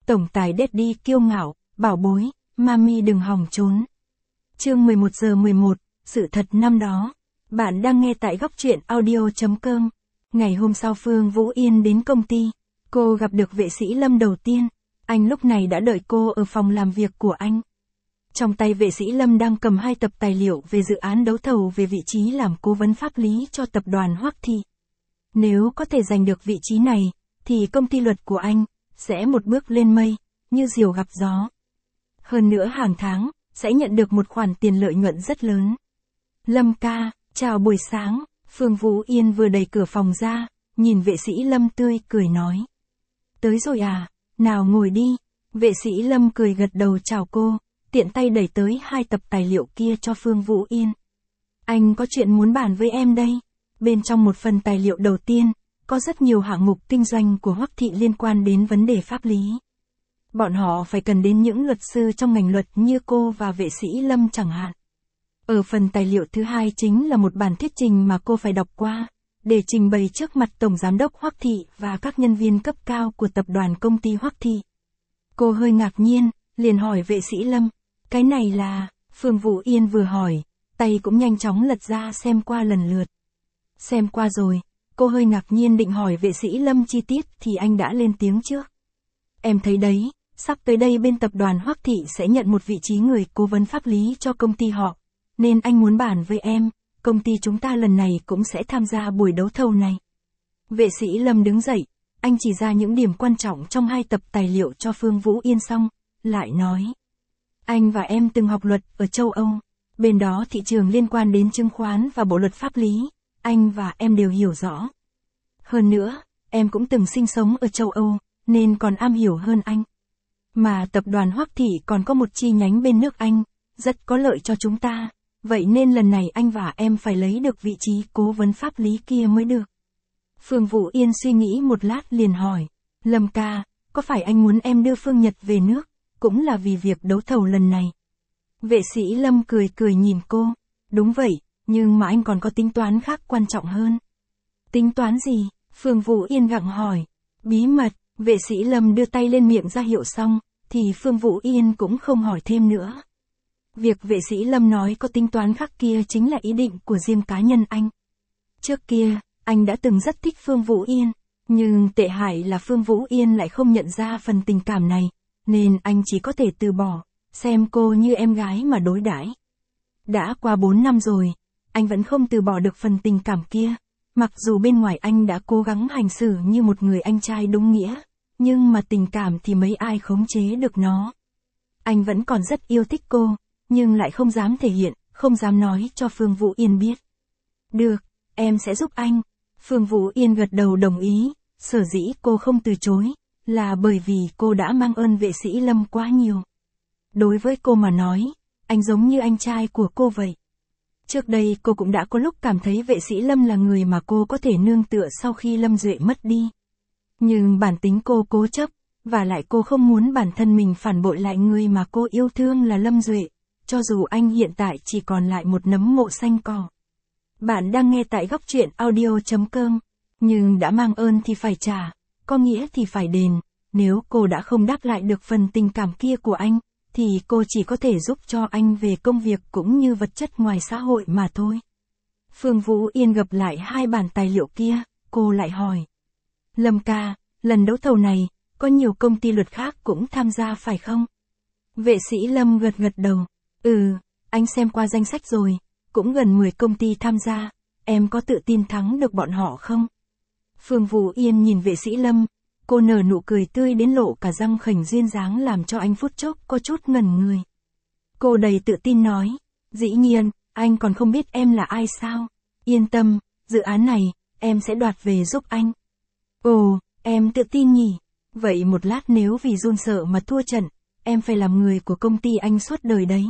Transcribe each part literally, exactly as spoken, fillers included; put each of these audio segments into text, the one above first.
Tổng tài Daddy kiêu ngạo, bảo bối, mami đừng hòng trốn. Chương mười một giờ mười một, sự thật năm đó. Bạn đang nghe tại góc truyện audio chấm com. Ngày hôm sau Phương Vũ Yên đến công ty, cô gặp được vệ sĩ Lâm đầu tiên. Anh lúc này đã đợi cô ở phòng làm việc của anh. Trong tay vệ sĩ Lâm đang cầm hai tập tài liệu về dự án đấu thầu về vị trí làm cố vấn pháp lý cho tập đoàn Hoắc Thị. Nếu có thể giành được vị trí này, thì công ty luật của anh sẽ một bước lên mây, như diều gặp gió. Hơn nữa hàng tháng, sẽ nhận được một khoản tiền lợi nhuận rất lớn. Lâm ca, chào buổi sáng, Phương Vũ Yên vừa đẩy cửa phòng ra, nhìn vệ sĩ Lâm tươi cười nói. Tới rồi à, nào ngồi đi. Vệ sĩ Lâm cười gật đầu chào cô, tiện tay đẩy tới hai tập tài liệu kia cho Phương Vũ Yên. Anh có chuyện muốn bàn với em đây. Bên trong một phần tài liệu đầu tiên, có rất nhiều hạng mục kinh doanh của Hoắc Thị liên quan đến vấn đề pháp lý. Bọn họ phải cần đến những luật sư trong ngành luật như cô và vệ sĩ Lâm chẳng hạn. Ở phần tài liệu thứ hai chính là một bản thuyết trình mà cô phải đọc qua, để trình bày trước mặt Tổng Giám đốc Hoắc Thị và các nhân viên cấp cao của tập đoàn công ty Hoắc Thị. Cô hơi ngạc nhiên, liền hỏi vệ sĩ Lâm, cái này là... Phương Vũ Yên vừa hỏi, tay cũng nhanh chóng lật ra xem qua lần lượt. Xem qua rồi, cô hơi ngạc nhiên định hỏi vệ sĩ Lâm chi tiết thì anh đã lên tiếng trước. Em thấy đấy, sắp tới đây bên tập đoàn Hoắc Thị sẽ nhận một vị trí người cố vấn pháp lý cho công ty họ, nên anh muốn bàn với em, công ty chúng ta lần này cũng sẽ tham gia buổi đấu thầu này. Vệ sĩ Lâm đứng dậy, anh chỉ ra những điểm quan trọng trong hai tập tài liệu cho Phương Vũ Yên xong, lại nói. Anh và em từng học luật ở châu Âu, bên đó thị trường liên quan đến chứng khoán và bộ luật pháp lý, anh và em đều hiểu rõ. Hơn nữa, em cũng từng sinh sống ở châu Âu, nên còn am hiểu hơn anh. Mà tập đoàn Hoắc Thị còn có một chi nhánh bên nước Anh, rất có lợi cho chúng ta, vậy nên lần này anh và em phải lấy được vị trí cố vấn pháp lý kia mới được. Phương Vũ Yên suy nghĩ một lát liền hỏi, Lâm ca, có phải anh muốn em đưa Phương Nhật về nước, cũng là vì việc đấu thầu lần này? Vệ sĩ Lâm cười cười nhìn cô, đúng vậy, nhưng mà anh còn có tính toán khác quan trọng hơn. Tính toán gì? Phương Vũ Yên gặng hỏi. Bí mật. Vệ sĩ Lâm đưa tay lên miệng ra hiệu xong, thì Phương Vũ Yên cũng không hỏi thêm nữa. Việc vệ sĩ Lâm nói có tính toán khác kia chính là ý định của riêng cá nhân anh. Trước kia, anh đã từng rất thích Phương Vũ Yên, nhưng tệ hại là Phương Vũ Yên lại không nhận ra phần tình cảm này, nên anh chỉ có thể từ bỏ, xem cô như em gái mà đối đãi. Đã qua bốn năm rồi, anh vẫn không từ bỏ được phần tình cảm kia, mặc dù bên ngoài anh đã cố gắng hành xử như một người anh trai đúng nghĩa, nhưng mà tình cảm thì mấy ai khống chế được nó. Anh vẫn còn rất yêu thích cô, nhưng lại không dám thể hiện, không dám nói cho Phương Vũ Yên biết. Được, em sẽ giúp anh. Phương Vũ Yên gật đầu đồng ý, sở dĩ cô không từ chối, là bởi vì cô đã mang ơn vệ sĩ Lâm quá nhiều. Đối với cô mà nói, anh giống như anh trai của cô vậy. Trước đây cô cũng đã có lúc cảm thấy vệ sĩ Lâm là người mà cô có thể nương tựa sau khi Lâm Duệ mất đi. Nhưng bản tính cô cố chấp, và lại cô không muốn bản thân mình phản bội lại người mà cô yêu thương là Lâm Duệ, cho dù anh hiện tại chỉ còn lại một nấm mộ xanh cỏ. Bạn đang nghe tại góc truyện audio chấm com, nhưng đã mang ơn thì phải trả, có nghĩa thì phải đền, nếu cô đã không đáp lại được phần tình cảm kia của anh, thì cô chỉ có thể giúp cho anh về công việc cũng như vật chất ngoài xã hội mà thôi. Phương Vũ Yên gặp lại hai bản tài liệu kia, cô lại hỏi. Lâm ca, lần đấu thầu này, có nhiều công ty luật khác cũng tham gia phải không? Vệ sĩ Lâm gật gật đầu. Ừ, anh xem qua danh sách rồi, cũng gần mười công ty tham gia, em có tự tin thắng được bọn họ không? Phương Vũ Yên nhìn vệ sĩ Lâm, cô nở nụ cười tươi đến lộ cả răng khểnh duyên dáng làm cho anh phút chốc có chút ngẩn người. Cô đầy tự tin nói, dĩ nhiên, anh còn không biết em là ai sao? Yên tâm, dự án này, em sẽ đoạt về giúp anh. Ồ, em tự tin nhỉ? Vậy một lát nếu vì run sợ mà thua trận, em phải làm người của công ty anh suốt đời đấy.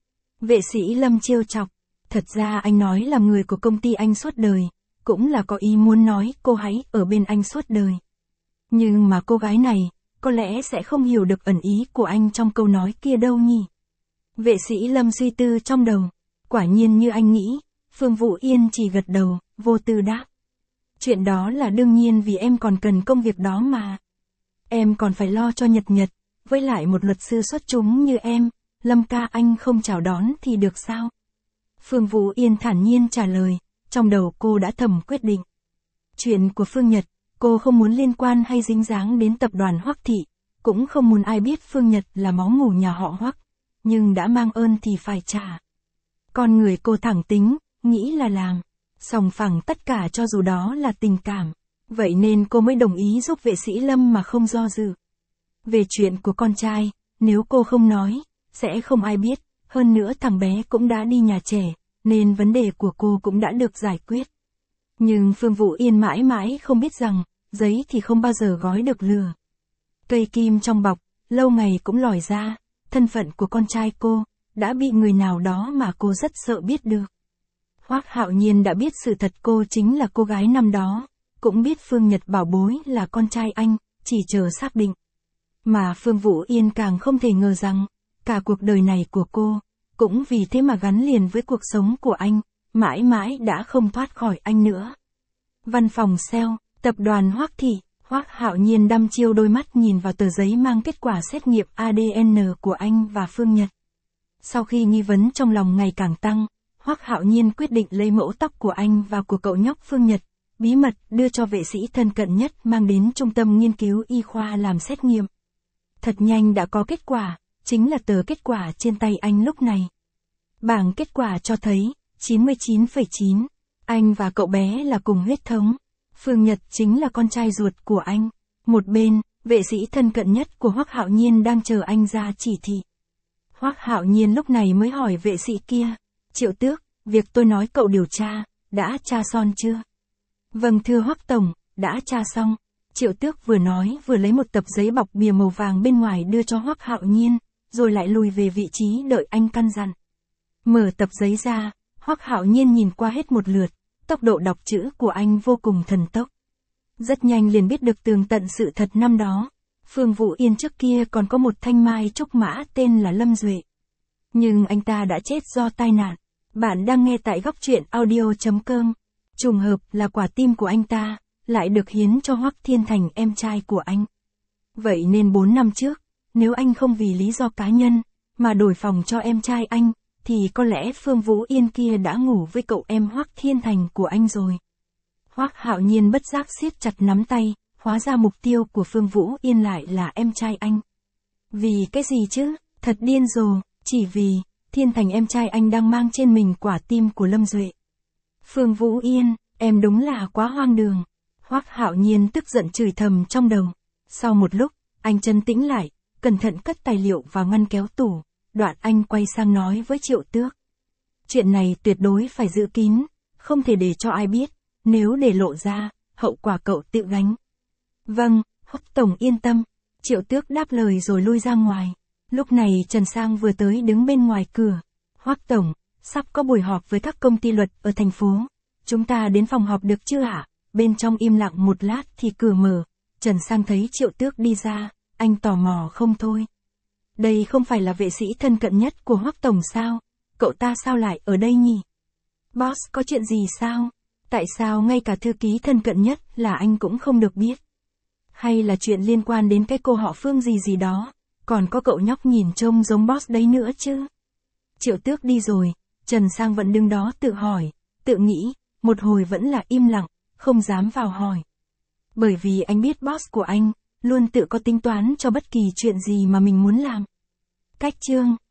Vệ sĩ Lâm trêu chọc, thật ra anh nói làm người của công ty anh suốt đời, cũng là có ý muốn nói cô hãy ở bên anh suốt đời. Nhưng mà cô gái này, có lẽ sẽ không hiểu được ẩn ý của anh trong câu nói kia đâu nhỉ. Vệ sĩ Lâm suy tư trong đầu, quả nhiên như anh nghĩ, Phương Vũ Yên chỉ gật đầu, vô tư đáp. Chuyện đó là đương nhiên vì em còn cần công việc đó mà. Em còn phải lo cho Nhật Nhật, với lại một luật sư xuất chúng như em, Lâm ca anh không chào đón thì được sao? Phương Vũ Yên thản nhiên trả lời, trong đầu cô đã thầm quyết định. Chuyện của Phương Nhật, cô không muốn liên quan hay dính dáng đến tập đoàn Hoắc Thị, cũng không muốn ai biết Phương Nhật là máu mủ nhà họ Hoắc, nhưng đã mang ơn thì phải trả. Con người cô thẳng tính, nghĩ là làm, sòng phẳng tất cả cho dù đó là tình cảm, vậy nên cô mới đồng ý giúp vệ sĩ Lâm mà không do dự. Về chuyện của con trai, nếu cô không nói, sẽ không ai biết, hơn nữa thằng bé cũng đã đi nhà trẻ, nên vấn đề của cô cũng đã được giải quyết. Nhưng Phương Vũ Yên mãi mãi không biết rằng, giấy thì không bao giờ gói được lửa. Cây kim trong bọc, lâu ngày cũng lòi ra, thân phận của con trai cô, đã bị người nào đó mà cô rất sợ biết được. Hoắc Hạo Nhiên đã biết sự thật cô chính là cô gái năm đó, cũng biết Phương Nhật bảo bối là con trai anh, chỉ chờ xác định. Mà Phương Vũ Yên càng không thể ngờ rằng, cả cuộc đời này của cô, cũng vì thế mà gắn liền với cuộc sống của anh, mãi mãi đã không thoát khỏi anh nữa. Văn phòng sale, tập đoàn Hoắc Thị, Hoắc Hạo Nhiên đăm chiêu đôi mắt nhìn vào tờ giấy mang kết quả xét nghiệm a đê en của anh và Phương Nhật. Sau khi nghi vấn trong lòng ngày càng tăng, Hoắc Hạo Nhiên quyết định lấy mẫu tóc của anh và của cậu nhóc Phương Nhật, bí mật đưa cho vệ sĩ thân cận nhất mang đến trung tâm nghiên cứu y khoa làm xét nghiệm. Thật nhanh đã có kết quả, chính là tờ kết quả trên tay anh lúc này. Bảng kết quả cho thấy, chín mươi chín phẩy chín, anh và cậu bé là cùng huyết thống. Phương Nhật chính là con trai ruột của anh. Một bên, vệ sĩ thân cận nhất của Hoắc Hạo Nhiên đang chờ anh ra chỉ thị. Hoắc Hạo Nhiên lúc này mới hỏi vệ sĩ kia, Triệu Tước, việc tôi nói cậu điều tra, đã tra xong chưa? Vâng thưa Hoắc Tổng, đã tra xong. Triệu Tước vừa nói vừa lấy một tập giấy bọc bìa màu vàng bên ngoài đưa cho Hoắc Hạo Nhiên, rồi lại lùi về vị trí đợi anh căn dặn. Mở tập giấy ra, Hoắc Hạo Nhiên nhìn qua hết một lượt, tốc độ đọc chữ của anh vô cùng thần tốc. Rất nhanh liền biết được tường tận sự thật năm đó. Phương Vũ Yên trước kia còn có một thanh mai trúc mã tên là Lâm Duệ. Nhưng anh ta đã chết do tai nạn. Bạn đang nghe tại góc truyện audio chấm com. Trùng hợp là quả tim của anh ta, lại được hiến cho Hoắc Thiên Thành em trai của anh. Vậy nên bốn năm trước, nếu anh không vì lý do cá nhân, mà đổi phòng cho em trai anh, thì có lẽ Phương Vũ Yên kia đã ngủ với cậu em Hoắc Thiên Thành của anh rồi. Hoắc Hạo Nhiên bất giác siết chặt nắm tay, hóa ra mục tiêu của Phương Vũ Yên lại là em trai anh. Vì cái gì chứ, thật điên rồ, chỉ vì, Thiên Thành em trai anh đang mang trên mình quả tim của Lâm Duệ. Phương Vũ Yên, em đúng là quá hoang đường. Hoắc Hạo Nhiên tức giận chửi thầm trong đầu. Sau một lúc, anh trấn tĩnh lại, cẩn thận cất tài liệu vào ngăn kéo tủ, đoạn anh quay sang nói với Triệu Tước. Chuyện này tuyệt đối phải giữ kín, không thể để cho ai biết, nếu để lộ ra, hậu quả cậu tự gánh. Vâng, Hoắc Tổng yên tâm. Triệu Tước đáp lời rồi lui ra ngoài. Lúc này Trần Sang vừa tới đứng bên ngoài cửa. Hoắc Tổng, sắp có buổi họp với các công ty luật ở thành phố. Chúng ta đến phòng họp được chưa ạ? Bên trong im lặng một lát thì cửa mở. Trần Sang thấy Triệu Tước đi ra, anh tò mò không thôi. Đây không phải là vệ sĩ thân cận nhất của Hoắc Tổng sao? Cậu ta sao lại ở đây nhỉ? Boss có chuyện gì sao? Tại sao ngay cả thư ký thân cận nhất là anh cũng không được biết? Hay là chuyện liên quan đến cái cô họ Phương gì gì đó? Còn có cậu nhóc nhìn trông giống boss đấy nữa chứ? Triệu Tước đi rồi, Trần Sang vẫn đứng đó tự hỏi, tự nghĩ, một hồi vẫn là im lặng, không dám vào hỏi. Bởi vì anh biết boss của anh, luôn tự có tính toán cho bất kỳ chuyện gì mà mình muốn làm. Cách chương